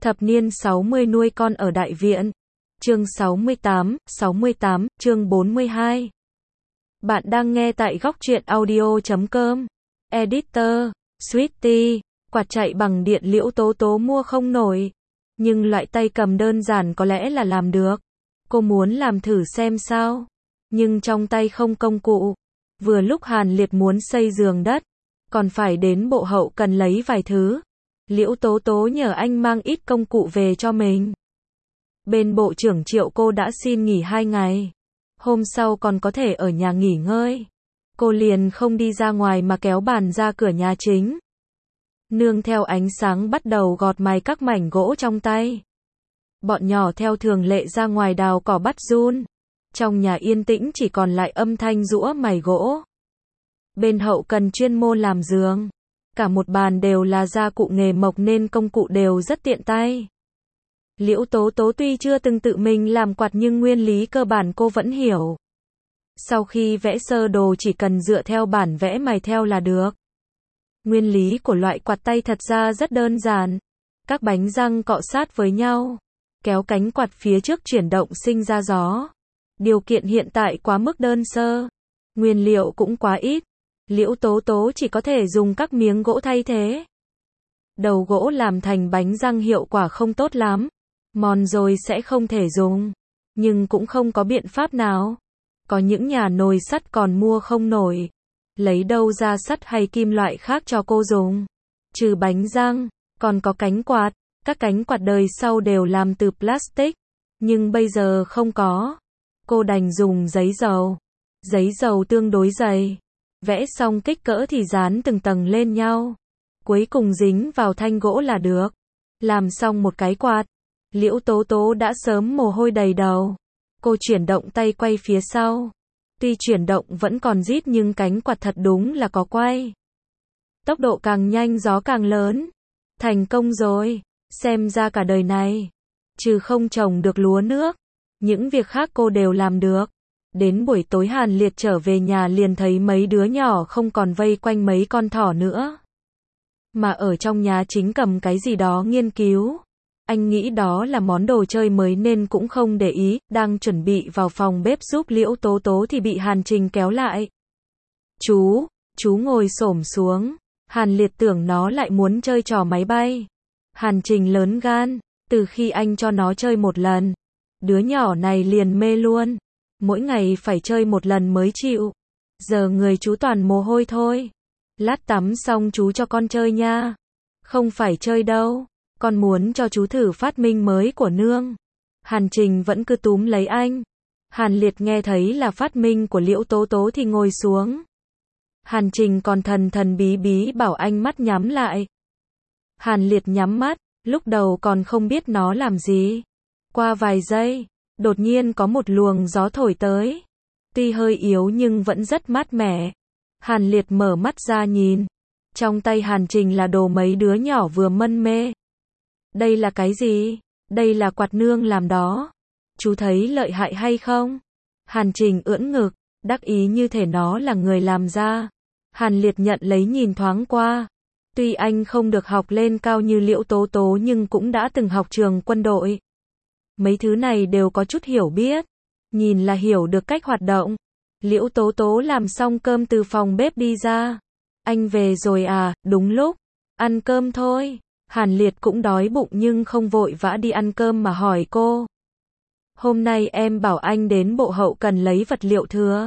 Thập niên 60 nuôi con ở đại viện. Chương 68, chương 42. Bạn đang nghe tại góc truyện audio.com. Editor, Sweetie, quạt chạy bằng điện Liễu Tố Tố mua không nổi. Nhưng loại tay cầm đơn giản có lẽ là làm được. Cô muốn làm thử xem sao. Nhưng trong tay không công cụ. Vừa lúc Hàn Liệt muốn xây giường đất. Còn phải đến bộ hậu cần lấy vài thứ. Liễu Tố Tố nhờ anh mang ít công cụ về cho mình. Bên bộ trưởng Triệu cô đã xin nghỉ 2 ngày. Hôm sau còn có thể ở nhà nghỉ ngơi. Cô liền không đi ra ngoài mà kéo bàn ra cửa nhà chính. Nương theo ánh sáng bắt đầu gọt mài các mảnh gỗ trong tay. Bọn nhỏ theo thường lệ ra ngoài đào cỏ bắt giun. Trong nhà yên tĩnh chỉ còn lại âm thanh giũa mài gỗ. Bên hậu cần chuyên môn làm giường. Cả một bàn đều là gia cụ nghề mộc nên công cụ đều rất tiện tay. Liễu Tố Tố tuy chưa từng tự mình làm quạt nhưng nguyên lý cơ bản cô vẫn hiểu. Sau khi vẽ sơ đồ chỉ cần dựa theo bản vẽ mài theo là được. Nguyên lý của loại quạt tay thật ra rất đơn giản. Các bánh răng cọ sát với nhau. Kéo cánh quạt phía trước chuyển động sinh ra gió. Điều kiện hiện tại quá mức đơn sơ. Nguyên liệu cũng quá ít. Liễu Tố Tố chỉ có thể dùng các miếng gỗ thay thế. Đầu gỗ làm thành bánh răng hiệu quả không tốt lắm. Mòn rồi sẽ không thể dùng. Nhưng cũng không có biện pháp nào. Có những nhà nồi sắt còn mua không nổi. Lấy đâu ra sắt hay kim loại khác cho cô dùng. Trừ bánh răng, còn có cánh quạt. Các cánh quạt đời sau đều làm từ plastic. Nhưng bây giờ không có. Cô đành dùng giấy dầu. Giấy dầu tương đối dày. Vẽ xong kích cỡ thì dán từng tầng lên nhau. Cuối cùng dính vào thanh gỗ là được. Làm xong một cái quạt. Liễu Tố Tố đã sớm mồ hôi đầy đầu. Cô chuyển động tay quay phía sau. Tuy chuyển động vẫn còn rít nhưng cánh quạt thật đúng là có quay. Tốc độ càng nhanh gió càng lớn. Thành công rồi. Xem ra cả đời này. Trừ không trồng được lúa nước. Những việc khác cô đều làm được. Đến buổi tối Hàn Liệt trở về nhà liền thấy mấy đứa nhỏ không còn vây quanh mấy con thỏ nữa. Mà ở trong nhà chính cầm cái gì đó nghiên cứu. Anh nghĩ đó là món đồ chơi mới nên cũng không để ý, đang chuẩn bị vào phòng bếp giúp Liễu Tố Tố thì bị Hàn Trình kéo lại. Chú ngồi xổm xuống. Hàn Liệt tưởng nó lại muốn chơi trò máy bay. Hàn Trình lớn gan, từ khi anh cho nó chơi một lần. Đứa nhỏ này liền mê luôn. Mỗi ngày phải chơi một lần mới chịu. Giờ người chú toàn mồ hôi thôi. Lát tắm xong chú cho con chơi nha. Không phải chơi đâu. Con muốn cho chú thử phát minh mới của nương. Hàn Trình vẫn cứ túm lấy anh. Hàn Liệt nghe thấy là phát minh của Liễu Tố Tố thì ngồi xuống. Hàn Trình còn thần bí bí bảo anh mắt nhắm lại. Hàn Liệt nhắm mắt, lúc đầu còn không biết nó làm gì. Qua vài giây, đột nhiên có một luồng gió thổi tới. Tuy hơi yếu nhưng vẫn rất mát mẻ. Hàn Liệt mở mắt ra nhìn. Trong tay Hàn Trình là đồ mấy đứa nhỏ vừa mân mê. Đây là cái gì? Đây là quạt nương làm đó. Chú thấy lợi hại hay không? Hàn Trình ưỡn ngực, đắc ý như thể nó là người làm ra. Hàn Liệt nhận lấy nhìn thoáng qua. Tuy anh không được học lên cao như Liễu Tố Tố nhưng cũng đã từng học trường quân đội. Mấy thứ này đều có chút hiểu biết. Nhìn là hiểu được cách hoạt động. Liễu Tố Tố làm xong cơm từ phòng bếp đi ra. Anh về rồi à, đúng lúc. Ăn cơm thôi. Hàn Liệt cũng đói bụng nhưng không vội vã đi ăn cơm mà hỏi cô. Hôm nay em bảo anh đến bộ hậu cần lấy vật liệu thừa.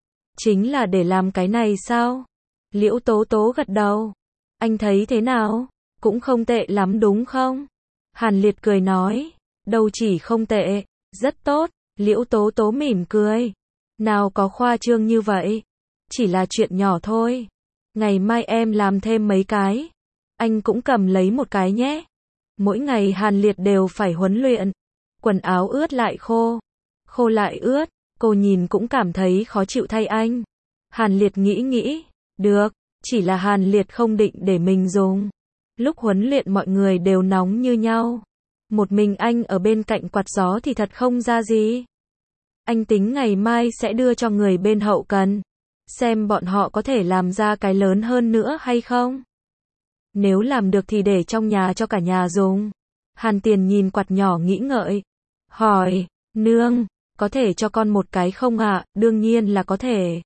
Chính là để làm cái này sao? Liễu Tố Tố gật đầu. Anh thấy thế nào? Cũng không tệ lắm đúng không? Hàn Liệt cười nói. Đâu chỉ không tệ, rất tốt. Liễu Tố Tố mỉm cười. Nào có khoa trương như vậy. Chỉ là chuyện nhỏ thôi. Ngày mai em làm thêm mấy cái. Anh cũng cầm lấy một cái nhé. Mỗi ngày Hàn Liệt đều phải huấn luyện. Quần áo ướt lại khô. Khô lại ướt. Cô nhìn cũng cảm thấy khó chịu thay anh. Hàn Liệt nghĩ. Được. Chỉ là Hàn Liệt không định để mình dùng. Lúc huấn luyện mọi người đều nóng như nhau. Một mình anh ở bên cạnh quạt gió thì thật không ra gì. Anh tính ngày mai sẽ đưa cho người bên hậu cần. Xem bọn họ có thể làm ra cái lớn hơn nữa hay không. Nếu làm được thì để trong nhà cho cả nhà dùng. Hàn Tiền nhìn quạt nhỏ nghĩ ngợi. Hỏi, nương, có thể cho con một cái không ạ? Đương nhiên là có thể.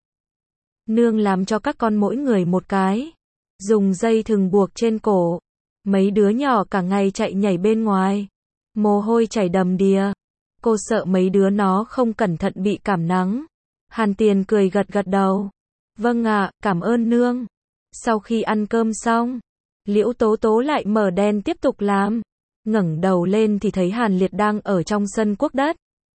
Nương làm cho các con mỗi người một cái. Dùng dây thừng buộc trên cổ. Mấy đứa nhỏ cả ngày chạy nhảy bên ngoài. Mồ hôi chảy đầm đìa. Cô sợ mấy đứa nó không cẩn thận bị cảm nắng. Hàn Tiền cười gật gật đầu. Vâng ạ, cảm ơn nương. Sau khi ăn cơm xong, Liễu Tố Tố lại mở đèn tiếp tục làm. Ngẩng đầu lên thì thấy Hàn Liệt đang ở trong sân cuốc đất.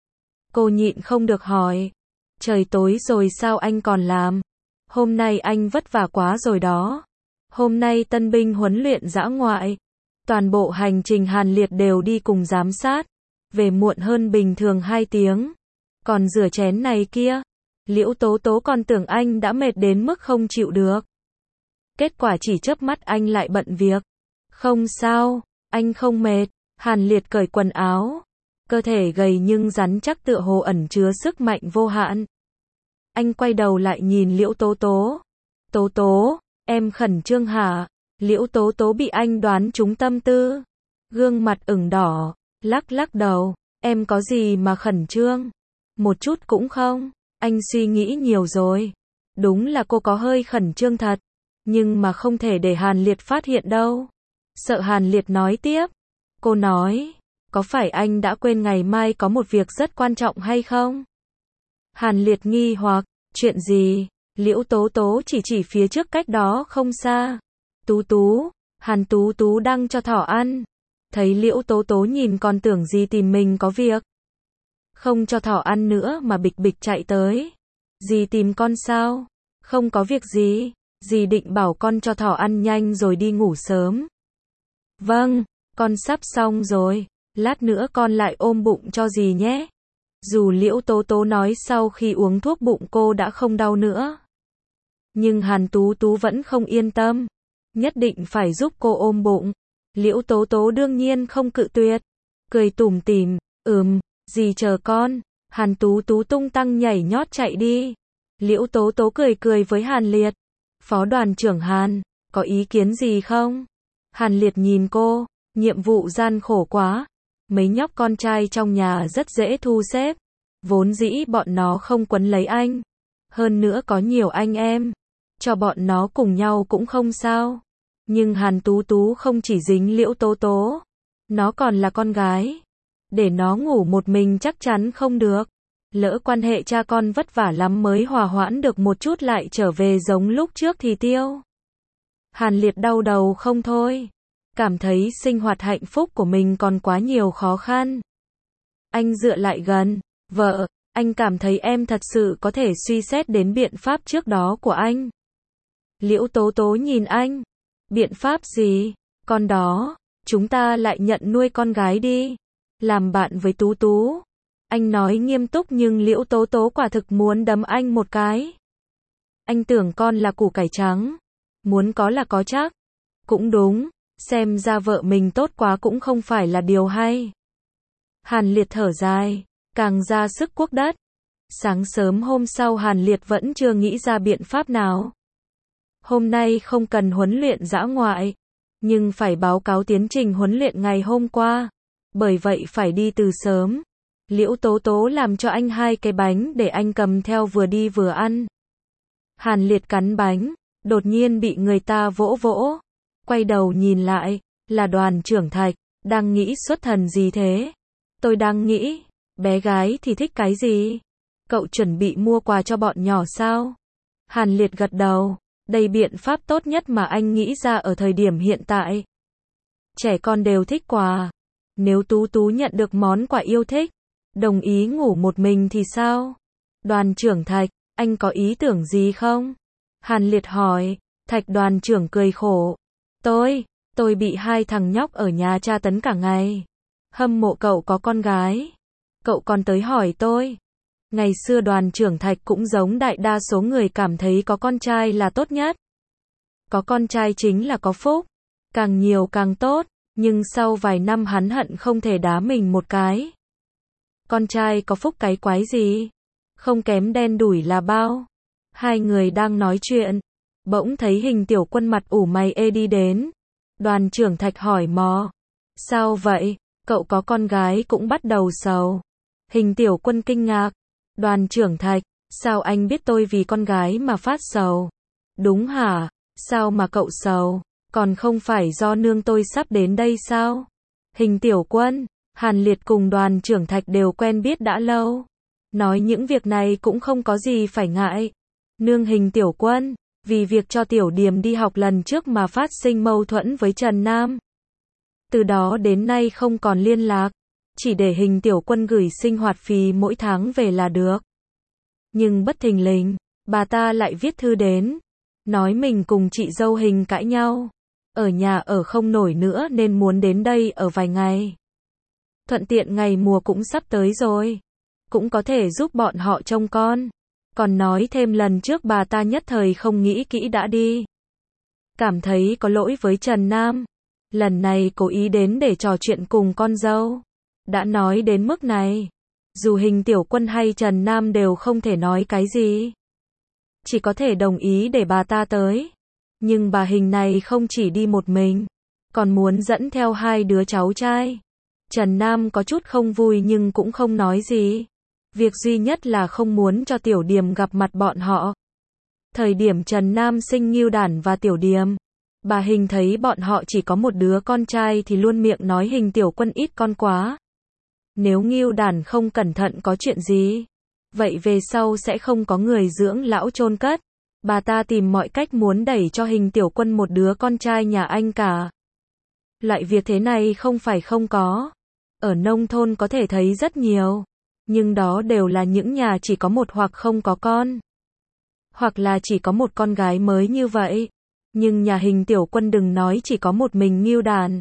Cô nhịn không được hỏi. Trời tối rồi sao anh còn làm? Hôm nay anh vất vả quá rồi đó. Hôm nay tân binh huấn luyện dã ngoại. Toàn bộ hành trình Hàn Liệt đều đi cùng giám sát. Về muộn hơn bình thường 2 tiếng. Còn rửa chén này kia. Liễu Tố Tố còn tưởng anh đã mệt đến mức không chịu được. Kết quả chỉ chớp mắt anh lại bận việc. Không sao, anh không mệt. Hàn Liệt cởi quần áo. Cơ thể gầy nhưng rắn chắc tựa hồ ẩn chứa sức mạnh vô hạn. Anh quay đầu lại nhìn Liễu Tố Tố. Tố Tố, em khẩn trương hả? Liễu Tố Tố bị anh đoán trúng tâm tư. Gương mặt ửng đỏ, lắc lắc đầu. Em có gì mà khẩn trương? Một chút cũng không. Anh suy nghĩ nhiều rồi. Đúng là cô có hơi khẩn trương thật. Nhưng mà không thể để Hàn Liệt phát hiện đâu. Sợ Hàn Liệt nói tiếp. Cô nói, có phải anh đã quên ngày mai có một việc rất quan trọng hay không? Hàn Liệt nghi hoặc, chuyện gì? Liễu Tố Tố chỉ phía trước cách đó không xa. Tú Tú, Hàn Tú Tú đang cho thỏ ăn. Thấy Liễu Tố Tố nhìn còn tưởng gì tìm mình có việc. Không cho thỏ ăn nữa mà bịch bịch chạy tới. Dì tìm con sao? Không có việc gì. Dì định bảo con cho thỏ ăn nhanh rồi đi ngủ sớm. Vâng, con sắp xong rồi. Lát nữa con lại ôm bụng cho dì nhé. Dù Liễu Tố Tố nói sau khi uống thuốc bụng cô đã không đau nữa. Nhưng Hàn Tú Tú vẫn không yên tâm. Nhất định phải giúp cô ôm bụng. Liễu Tố Tố đương nhiên không cự tuyệt. Cười tủm tỉm, dì chờ con. Hàn Tú Tú tung tăng nhảy nhót chạy đi. Liễu Tố Tố cười với Hàn Liệt. Phó đoàn trưởng Hàn, có ý kiến gì không? Hàn Liệt nhìn cô, nhiệm vụ gian khổ quá. Mấy nhóc con trai trong nhà rất dễ thu xếp. Vốn dĩ bọn nó không quấn lấy anh. Hơn nữa có nhiều anh em. Cho bọn nó cùng nhau cũng không sao. Nhưng Hàn Tú Tú không chỉ dính Liễu Tố Tố. Nó còn là con gái. Để nó ngủ một mình chắc chắn không được. Lỡ quan hệ cha con vất vả lắm mới hòa hoãn được một chút lại trở về giống lúc trước thì tiêu. Hàn Liệt đau đầu không thôi. Cảm thấy sinh hoạt hạnh phúc của mình còn quá nhiều khó khăn. Anh dựa lại gần. Vợ, anh cảm thấy em thật sự có thể suy xét đến biện pháp trước đó của anh. Liễu Tố Tố nhìn anh. Biện pháp gì? Con đó, chúng ta lại nhận nuôi con gái đi. Làm bạn với Tú Tú. Anh nói nghiêm túc nhưng Liễu Tố Tố quả thực muốn đấm anh một cái. Anh tưởng con là củ cải trắng. Muốn có là có chắc. Cũng đúng, xem ra vợ mình tốt quá cũng không phải là điều hay. Hàn Liệt thở dài, càng ra sức cuốc đất. Sáng sớm hôm sau Hàn Liệt vẫn chưa nghĩ ra biện pháp nào. Hôm nay không cần huấn luyện dã ngoại, nhưng phải báo cáo tiến trình huấn luyện ngày hôm qua. Bởi vậy phải đi từ sớm. Liễu Tố Tố làm cho anh 2 cái bánh để anh cầm theo vừa đi vừa ăn. Hàn Liệt cắn bánh, đột nhiên bị người ta vỗ vỗ. Quay đầu nhìn lại, là Đoàn trưởng Thạch, đang nghĩ xuất thần gì thế? Tôi đang nghĩ, bé gái thì thích cái gì? Cậu chuẩn bị mua quà cho bọn nhỏ sao? Hàn Liệt gật đầu, đây biện pháp tốt nhất mà anh nghĩ ra ở thời điểm hiện tại. Trẻ con đều thích quà. Nếu Tú Tú nhận được món quà yêu thích, đồng ý ngủ một mình thì sao? Đoàn trưởng Thạch, anh có ý tưởng gì không? Hàn Liệt hỏi. Thạch đoàn trưởng cười khổ. Tôi bị 2 thằng nhóc ở nhà tra tấn cả ngày. Hâm mộ cậu có con gái. Cậu còn tới hỏi tôi. Ngày xưa đoàn trưởng Thạch cũng giống đại đa số người cảm thấy có con trai là tốt nhất. Có con trai chính là có phúc. Càng nhiều càng tốt. Nhưng sau vài năm hắn hận không thể đá mình một cái. Con trai có phúc cái quái gì? Không kém đen đủi là bao. 2 người đang nói chuyện. Bỗng thấy Hình Tiểu Quân mặt ủ mày ê đi đến. Đoàn trưởng Thạch hỏi mò. Sao vậy? Cậu có con gái cũng bắt đầu sầu. Hình Tiểu Quân kinh ngạc. Đoàn Trưởng Thạch, sao anh biết tôi vì con gái mà phát sầu? Đúng hả? Sao mà cậu sầu? Còn không phải do nương tôi sắp đến đây sao? Hình Tiểu Quân, Hàn Liệt cùng Đoàn Trưởng Thạch đều quen biết đã lâu. Nói những việc này cũng không có gì phải ngại. Nương Hình Tiểu Quân, vì việc cho Tiểu Điềm đi học lần trước mà phát sinh mâu thuẫn với Trần Nam. Từ đó đến nay không còn liên lạc, chỉ để Hình Tiểu Quân gửi sinh hoạt phí mỗi tháng về là được. Nhưng bất thình lình, bà ta lại viết thư đến, nói mình cùng chị dâu Hình cãi nhau, ở nhà ở không nổi nữa nên muốn đến đây ở vài ngày. Thuận tiện ngày mùa cũng sắp tới rồi, cũng có thể giúp bọn họ trông con. Còn nói thêm lần trước bà ta nhất thời không nghĩ kỹ đã đi. Cảm thấy có lỗi với Trần Nam. Lần này cố ý đến để trò chuyện cùng con dâu. Đã nói đến mức này, dù Hình Tiểu Quân hay Trần Nam đều không thể nói cái gì. Chỉ có thể đồng ý để bà ta tới. Nhưng bà Hình này không chỉ đi một mình, còn muốn dẫn theo hai đứa cháu trai. Trần Nam có chút không vui nhưng cũng không nói gì. Việc duy nhất là không muốn cho Tiểu Điềm gặp mặt bọn họ. Thời điểm Trần Nam sinh Ngưu Đản và Tiểu Điềm, bà Hình thấy bọn họ chỉ có một đứa con trai thì luôn miệng nói Hình Tiểu Quân ít con quá. Nếu Ngưu Đản không cẩn thận có chuyện gì, vậy về sau sẽ không có người dưỡng lão chôn cất. Bà ta tìm mọi cách muốn đẩy cho Hình Tiểu Quân một đứa con trai nhà anh cả. Loại việc thế này không phải không có. Ở nông thôn có thể thấy rất nhiều. Nhưng đó đều là những nhà chỉ có một hoặc không có con. Hoặc là chỉ có một con gái mới như vậy. Nhưng nhà Hình Tiểu Quân đừng nói chỉ có một mình Ngưu Đản.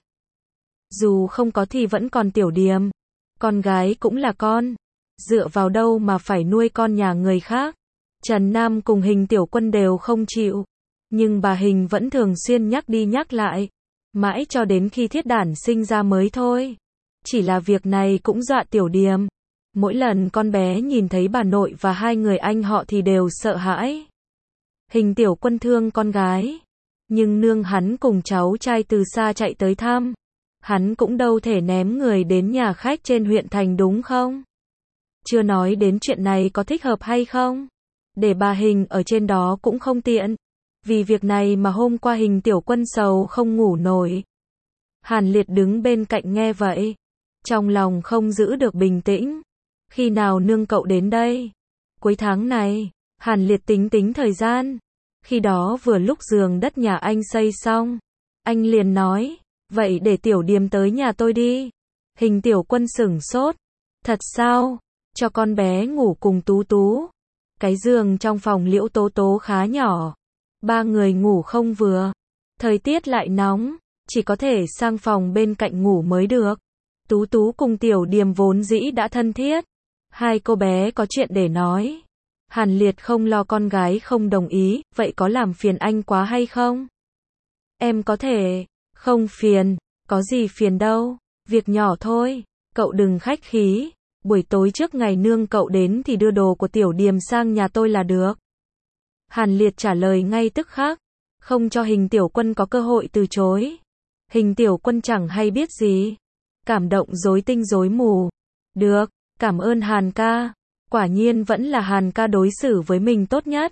Dù không có thì vẫn còn Tiểu Điềm. Con gái cũng là con. Dựa vào đâu mà phải nuôi con nhà người khác. Trần Nam cùng Hình Tiểu Quân đều không chịu. Nhưng bà Hình vẫn thường xuyên nhắc đi nhắc lại. Mãi cho đến khi Thiết Đản sinh ra mới thôi. Chỉ là việc này cũng dọa Tiểu Điềm. Mỗi lần con bé nhìn thấy bà nội và hai người anh họ thì đều sợ hãi. Hình Tiểu Quân thương con gái. Nhưng nương hắn cùng cháu trai từ xa chạy tới thăm. Hắn cũng đâu thể ném người đến nhà khách trên huyện thành đúng không? Chưa nói đến chuyện này có thích hợp hay không? Để bà Hình ở trên đó cũng không tiện. Vì việc này mà hôm qua Hình Tiểu Quân sầu không ngủ nổi. Hàn Liệt đứng bên cạnh nghe vậy. Trong lòng không giữ được bình tĩnh. Khi nào nương cậu đến đây? Cuối tháng này. Hàn Liệt tính thời gian. Khi đó vừa lúc giường đất nhà anh xây xong. Anh liền nói. Vậy để Tiểu Điềm tới nhà tôi đi. Hình Tiểu Quân sửng sốt. Thật sao? Cho con bé ngủ cùng Tú Tú. Cái giường trong phòng Liễu Tố Tố khá nhỏ. Ba người ngủ không vừa. Thời tiết lại nóng. Chỉ có thể sang phòng bên cạnh ngủ mới được. Tú Tú cùng Tiểu Điềm vốn dĩ đã thân thiết. Hai cô bé có chuyện để nói. Hàn Liệt không lo con gái không đồng ý, vậy có làm phiền anh quá hay không? Em có thể, không phiền, có gì phiền đâu, việc nhỏ thôi, cậu đừng khách khí, buổi tối trước ngày nương cậu đến thì đưa đồ của Tiểu Điềm sang nhà tôi là được. Hàn Liệt trả lời ngay tức khắc, không cho Hình Tiểu Quân có cơ hội từ chối. Hình Tiểu Quân chẳng hay biết gì, cảm động rối tinh rối mù. Được, cảm ơn Hàn ca. Quả nhiên vẫn là Hàn ca đối xử với mình tốt nhất.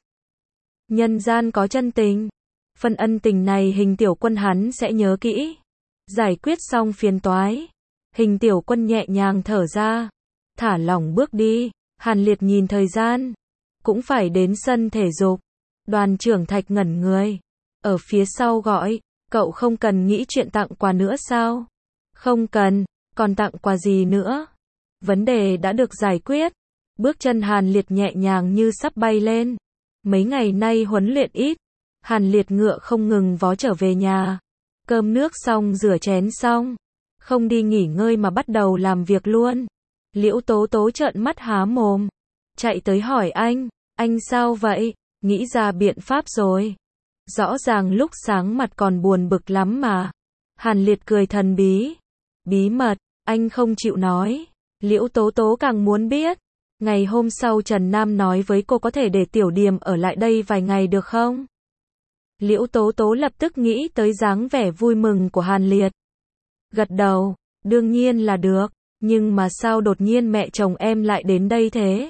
Nhân gian có chân tình. Phần ân tình này Hình Tiểu Quân hắn sẽ nhớ kỹ. Giải quyết xong phiền toái. Hình Tiểu Quân nhẹ nhàng thở ra. Thả lỏng bước đi. Hàn Liệt nhìn thời gian. Cũng phải đến sân thể dục. Đoàn trưởng Thạch ngẩn người. Ở phía sau gọi. Cậu không cần nghĩ chuyện tặng quà nữa sao? Không cần. Còn tặng quà gì nữa? Vấn đề đã được giải quyết. Bước chân Hàn Liệt nhẹ nhàng như sắp bay lên. Mấy ngày nay huấn luyện ít. Hàn Liệt ngựa không ngừng vó trở về nhà. Cơm nước xong rửa chén xong. Không đi nghỉ ngơi mà bắt đầu làm việc luôn. Liễu Tố Tố trợn mắt há mồm. Chạy tới hỏi anh sao vậy? Nghĩ ra biện pháp rồi. Rõ ràng lúc sáng mặt còn buồn bực lắm mà. Hàn Liệt cười thần bí. Bí mật, anh không chịu nói. Liễu Tố Tố càng muốn biết. Ngày hôm sau Trần Nam nói với cô có thể để Tiểu Điềm ở lại đây vài ngày được không? Liễu Tố Tố lập tức nghĩ tới dáng vẻ vui mừng của Hàn Liệt. Gật đầu, Đương nhiên là được, nhưng mà sao đột nhiên mẹ chồng em lại đến đây thế?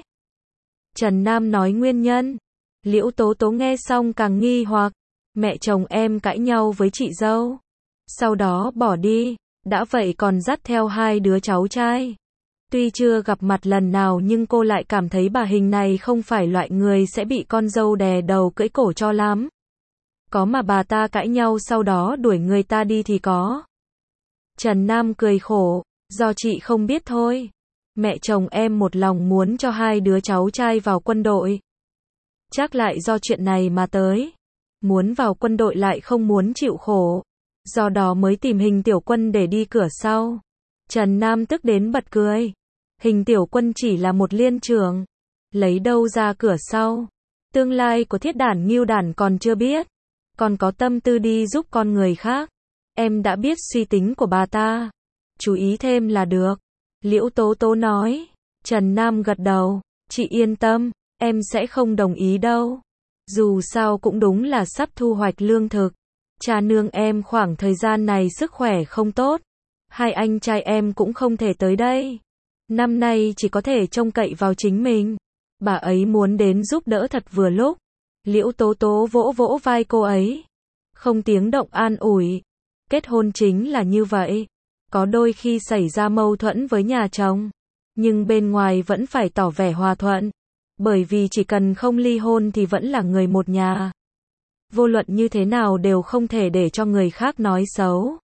Trần Nam nói nguyên nhân. Liễu Tố Tố nghe xong càng nghi hoặc, mẹ chồng em cãi nhau với chị dâu, sau đó bỏ đi, đã vậy còn dắt theo 2 đứa cháu trai. Tuy chưa gặp mặt lần nào nhưng cô lại cảm thấy bà Hình này không phải loại người sẽ bị con dâu đè đầu cưỡi cổ cho lắm. Có mà bà ta cãi nhau sau đó đuổi người ta đi thì có. Trần Nam cười khổ, do chị không biết thôi. Mẹ chồng em một lòng muốn cho 2 đứa cháu trai vào quân đội. Chắc lại do chuyện này mà tới. Muốn vào quân đội lại không muốn chịu khổ. Do đó mới tìm Hình Tiểu Quân để đi cửa sau. Trần Nam tức đến bật cười. Hình Tiểu Quân chỉ là một liên trưởng. Lấy đâu ra cửa sau. Tương lai của Thiết Đản Ngưu Đản còn chưa biết. Còn có tâm tư đi giúp con người khác. Em đã biết suy tính của bà ta. Chú ý thêm là được. Liễu Tố Tố nói. Trần Nam gật đầu. Chị yên tâm, em sẽ không đồng ý đâu. Dù sao cũng đúng là sắp thu hoạch lương thực. Cha nương em khoảng thời gian này sức khỏe không tốt. 2 anh trai em cũng không thể tới đây. Năm nay chỉ có thể trông cậy vào chính mình. Bà ấy muốn đến giúp đỡ thật vừa lúc. Liễu Tố Tố vỗ vỗ vai cô ấy. Không tiếng động an ủi. Kết hôn chính là như vậy. Có đôi khi xảy ra mâu thuẫn với nhà chồng. Nhưng bên ngoài vẫn phải tỏ vẻ hòa thuận. Bởi vì chỉ cần không ly hôn thì vẫn là người một nhà. Vô luận như thế nào đều không thể để cho người khác nói xấu.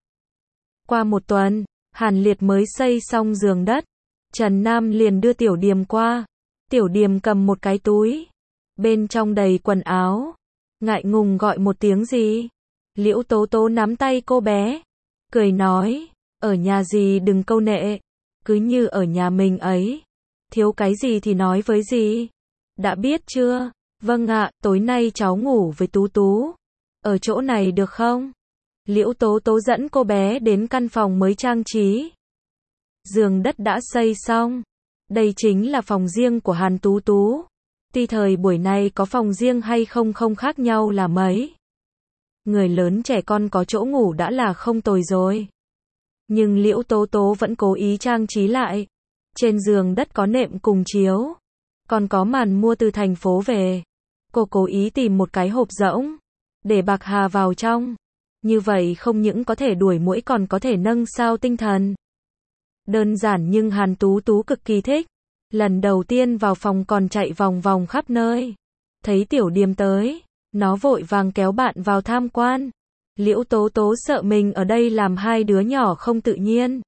Qua một tuần, Hàn Liệt mới xây xong giường đất. Trần Nam liền đưa Tiểu Điềm qua. Tiểu Điềm cầm một cái túi. Bên trong đầy quần áo. Ngại ngùng gọi một tiếng gì. Liễu Tố Tố nắm tay cô bé. Cười nói. Ở nhà gì đừng câu nệ. Cứ như ở nhà mình ấy. Thiếu cái gì thì nói với gì. Đã biết chưa? Vâng ạ, tối nay cháu ngủ với Tú Tú. Ở chỗ này được không? Liễu Tố Tố dẫn cô bé đến căn phòng mới trang trí. Giường đất đã xây xong. Đây chính là phòng riêng của Hàn Tú Tú. Tuy thời buổi này có phòng riêng hay không không khác nhau là mấy. Người lớn trẻ con có chỗ ngủ đã là không tồi rồi. Nhưng Liễu Tố Tố vẫn cố ý trang trí lại. Trên giường đất có nệm cùng chiếu. Còn có màn mua từ thành phố về. Cô cố ý tìm một cái hộp rỗng. Để bạc hà vào trong. Như vậy không những có thể đuổi muỗi còn có thể nâng sao tinh thần. Đơn giản nhưng Hàn Tú Tú cực kỳ thích. Lần đầu tiên vào phòng còn chạy vòng vòng khắp nơi. Thấy Tiểu Điềm tới. Nó vội vàng kéo bạn vào tham quan. Liễu Tố Tố sợ mình ở đây làm 2 đứa nhỏ không tự nhiên.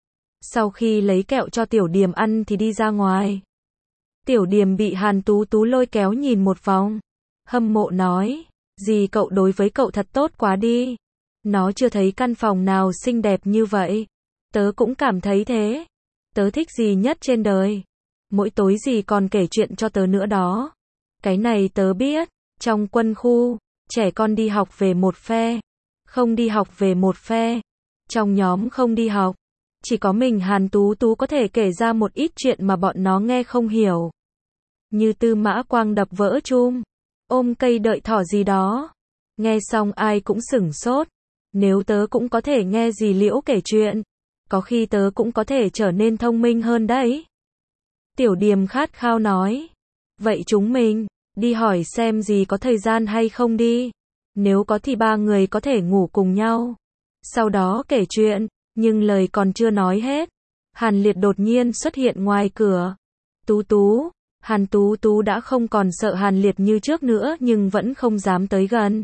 Sau khi lấy kẹo cho Tiểu Điềm ăn thì đi ra ngoài. Tiểu Điềm bị Hàn Tú Tú lôi kéo nhìn một vòng. Hâm mộ nói. Dì cậu đối với cậu thật tốt quá đi. Nó chưa thấy căn phòng nào xinh đẹp như vậy. Tớ cũng cảm thấy thế. Tớ thích dì nhất trên đời. Mỗi tối dì còn kể chuyện cho tớ nữa đó. Cái này tớ biết. Trong quân khu, trẻ con đi học về một phe. Không đi học về một phe. Trong nhóm không đi học. Chỉ có mình Hàn Tú Tú có thể kể ra một ít chuyện mà bọn nó nghe không hiểu. Như Tư Mã Quang đập vỡ chum. Ôm cây đợi thỏ gì đó. Nghe xong ai cũng sửng sốt. Nếu tớ cũng có thể nghe dì Liễu kể chuyện. Có khi tớ cũng có thể trở nên thông minh hơn đấy. Tiểu Điềm khát khao nói. Vậy chúng mình, đi hỏi xem dì có thời gian hay không đi. Nếu có thì 3 người có thể ngủ cùng nhau. Sau đó kể chuyện, nhưng lời còn chưa nói hết. Hàn Liệt đột nhiên xuất hiện ngoài cửa. Tú Tú. Hàn Tú Tú đã không còn sợ Hàn Liệt như trước nữa nhưng vẫn không dám tới gần.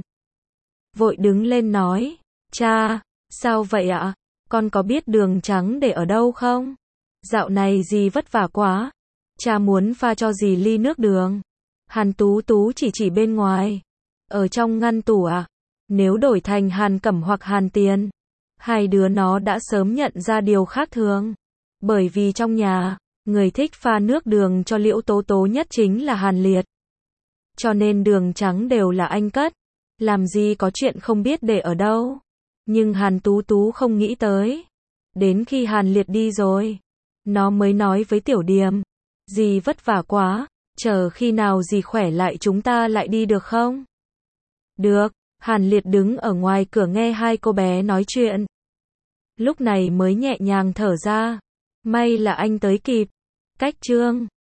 Vội đứng lên nói. Cha, sao vậy ạ? Con có biết đường trắng để ở đâu không? Dạo này dì vất vả quá. Cha muốn pha cho dì ly nước đường. Hàn Tú Tú chỉ bên ngoài. Ở trong ngăn tủ à? Nếu đổi thành Hàn Cẩm hoặc Hàn Tiền. 2 đứa nó đã sớm nhận ra điều khác thường. Bởi vì trong nhà, người thích pha nước đường cho Liễu Tố Tố nhất chính là Hàn Liệt. Cho nên đường trắng đều là anh cất. Làm gì có chuyện không biết để ở đâu. Nhưng Hàn Tú Tú không nghĩ tới. Đến khi Hàn Liệt đi rồi, nó mới nói với Tiểu Điềm. Dì vất vả quá, chờ khi nào dì khỏe lại chúng ta lại đi được không? Được, Hàn Liệt đứng ở ngoài cửa nghe 2 cô bé nói chuyện. Lúc này mới nhẹ nhàng thở ra. May là anh tới kịp. Cách chương